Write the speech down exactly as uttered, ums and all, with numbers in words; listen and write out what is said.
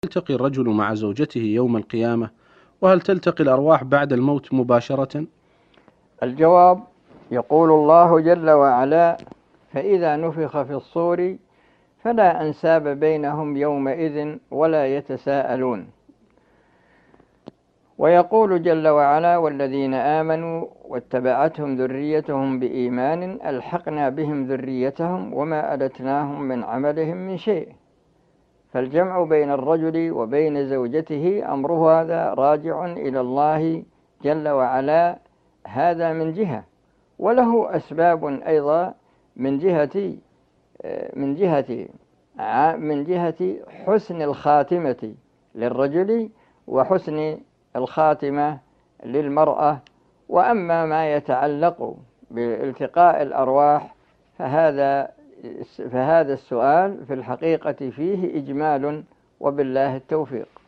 يلتقي الرجل مع زوجته يوم القيامة؟ وهل تلتقي الأرواح بعد الموت مباشرة؟ الجواب: يقول الله جل وعلا: فإذا نفخ في الصور فلا أنساب بينهم يومئذ ولا يتساءلون. ويقول جل وعلا: والذين آمنوا واتبعتهم ذريتهم بإيمان ألحقنا بهم ذريتهم وما ألتناهم من عملهم من شيء. فالجمع بين الرجل وبين زوجته أمره هذا راجع إلى الله جل وعلا، هذا من جهة، وله أسباب أيضا من جهة من جهة من جهة حسن الخاتمة للرجل وحسن الخاتمة للمرأة. وأما ما يتعلق بالتقاء الأرواح فهذا فهذا السؤال في الحقيقة فيه إجمال، وبالله التوفيق.